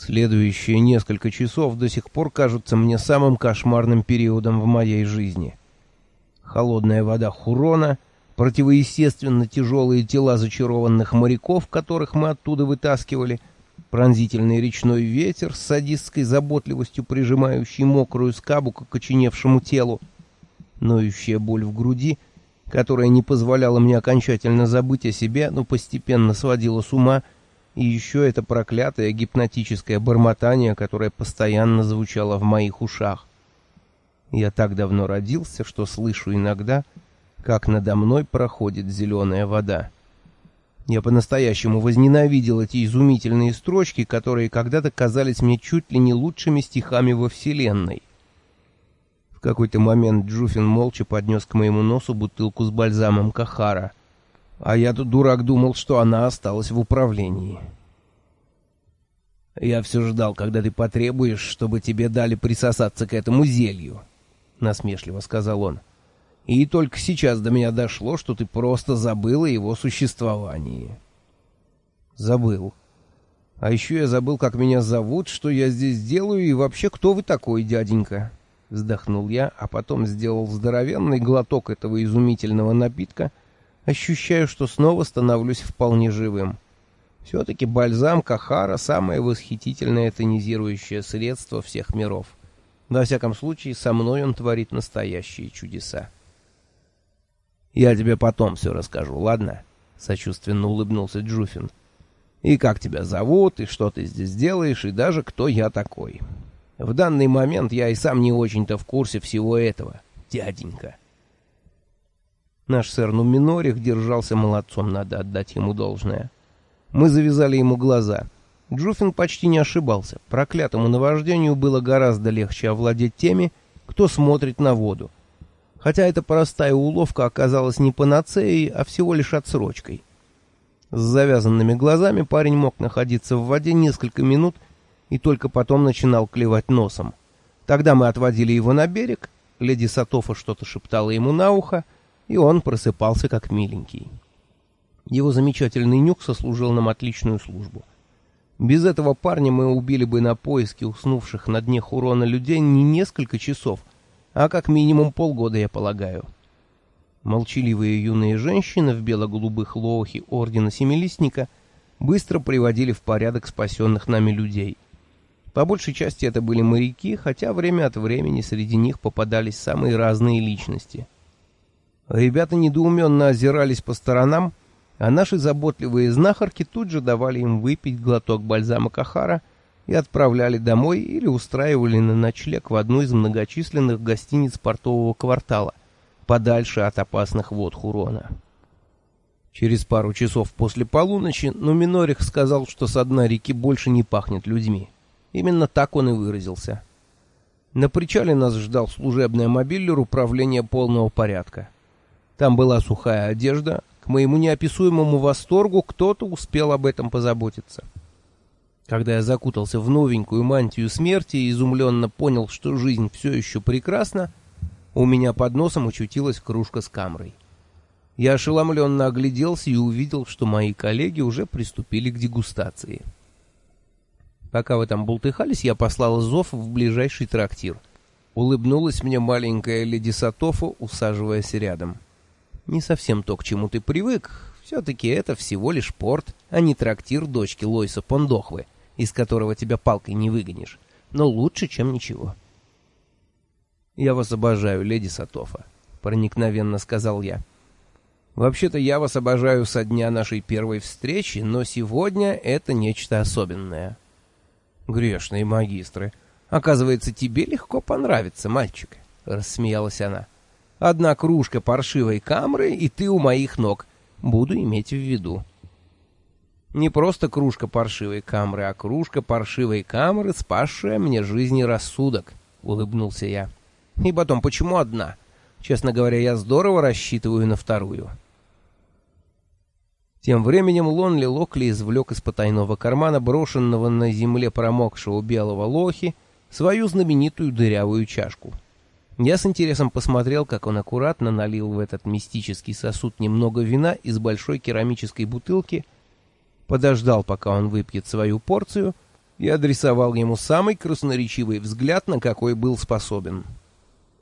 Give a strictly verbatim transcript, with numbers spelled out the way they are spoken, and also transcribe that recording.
Следующие несколько часов до сих пор кажутся мне самым кошмарным периодом в моей жизни. Холодная вода Хурона, противоестественно тяжелые тела зачарованных моряков, которых мы оттуда вытаскивали, пронзительный речной ветер с садистской заботливостью прижимающий мокрую скабу к окоченевшему телу, ноющая боль в груди, которая не позволяла мне окончательно забыть о себе, но постепенно сводила с ума, и еще это проклятое гипнотическое бормотание, которое постоянно звучало в моих ушах. Я так давно родился, что слышу иногда, как надо мной проходит зеленая вода. Я по-настоящему возненавидел эти изумительные строчки, которые когда-то казались мне чуть ли не лучшими стихами во Вселенной. В какой-то момент Джуфин молча поднес к моему носу бутылку с бальзамом Кахара, а я тут, дурак, думал, что она осталась в управлении. «Я все ждал, когда ты потребуешь, чтобы тебе дали присосаться к этому зелью», — насмешливо сказал он. «И только сейчас до меня дошло, что ты просто забыл о его существовании». «Забыл. А еще я забыл, как меня зовут, что я здесь делаю и вообще, кто вы такой, дяденька?» Вздохнул я, а потом сделал здоровенный глоток этого изумительного напитка, ощущаю, что снова становлюсь вполне живым. Все-таки бальзам Кахара — самое восхитительное тонизирующее средство всех миров. Во всяком случае, со мной он творит настоящие чудеса. «Я тебе потом все расскажу, ладно?» — сочувственно улыбнулся Джуфин. «И как тебя зовут, и что ты здесь делаешь, и даже кто я такой. В данный момент я и сам не очень-то в курсе всего этого, дяденька». Наш сэр Нуминорих держался молодцом, надо отдать ему должное. Мы завязали ему глаза. Джуфин почти не ошибался. Проклятому наваждению было гораздо легче овладеть теми, кто смотрит на воду. Хотя эта простая уловка оказалась не панацеей, а всего лишь отсрочкой. С завязанными глазами парень мог находиться в воде несколько минут и только потом начинал клевать носом. Тогда мы отводили его на берег, леди Сатофа что-то шептала ему на ухо, и он просыпался как миленький. Его замечательный нюх сослужил нам отличную службу. Без этого парня мы убили бы на поиски уснувших на дне Хурона людей не несколько часов, а как минимум полгода, я полагаю. Молчаливые юные женщины в бело-голубых лоухи Ордена Семилистника быстро приводили в порядок спасенных нами людей. По большей части это были моряки, хотя время от времени среди них попадались самые разные личности. Ребята недоуменно озирались по сторонам, а наши заботливые знахарки тут же давали им выпить глоток бальзама Кахара и отправляли домой или устраивали на ночлег в одну из многочисленных гостиниц портового квартала, подальше от опасных вод Хурона. Через пару часов после полуночи Нуминорих сказал, что со дна реки больше не пахнет людьми. Именно так он и выразился. На причале нас ждал служебный мобилер управления полного порядка. Там была сухая одежда. К моему неописуемому восторгу кто-то успел об этом позаботиться. Когда я закутался в новенькую мантию смерти и изумленно понял, что жизнь все еще прекрасна, у меня под носом очутилась кружка с камрой. Я ошеломленно огляделся и увидел, что мои коллеги уже приступили к дегустации. Пока вы там бултыхались, я послал зов в ближайший трактир. Улыбнулась мне маленькая леди Сатофа, усаживаясь рядом. «Не совсем то, к чему ты привык. Все-таки это всего лишь порт, а не трактир дочки Лойса Пондохвы, из которого тебя палкой не выгонишь. Но лучше, чем ничего». «Я вас обожаю, леди Сатофа», — проникновенно сказал я. «Вообще-то я вас обожаю со дня нашей первой встречи, но сегодня это нечто особенное». «Грешные магистры. Оказывается, тебе легко понравится, мальчик», — рассмеялась она. «Одна кружка паршивой камры, и ты у моих ног. Буду иметь в виду». «Не просто кружка паршивой камры, а кружка паршивой камры, спасшая мне жизнь и рассудок», — улыбнулся я. «И потом, почему одна? Честно говоря, я здорово рассчитываю на вторую». Тем временем Лонли Локли извлек из потайного кармана, брошенного на земле промокшего белого лохи, свою знаменитую дырявую чашку. Я с интересом посмотрел, как он аккуратно налил в этот мистический сосуд немного вина из большой керамической бутылки, подождал, пока он выпьет свою порцию, и адресовал ему самый красноречивый взгляд, на какой был способен.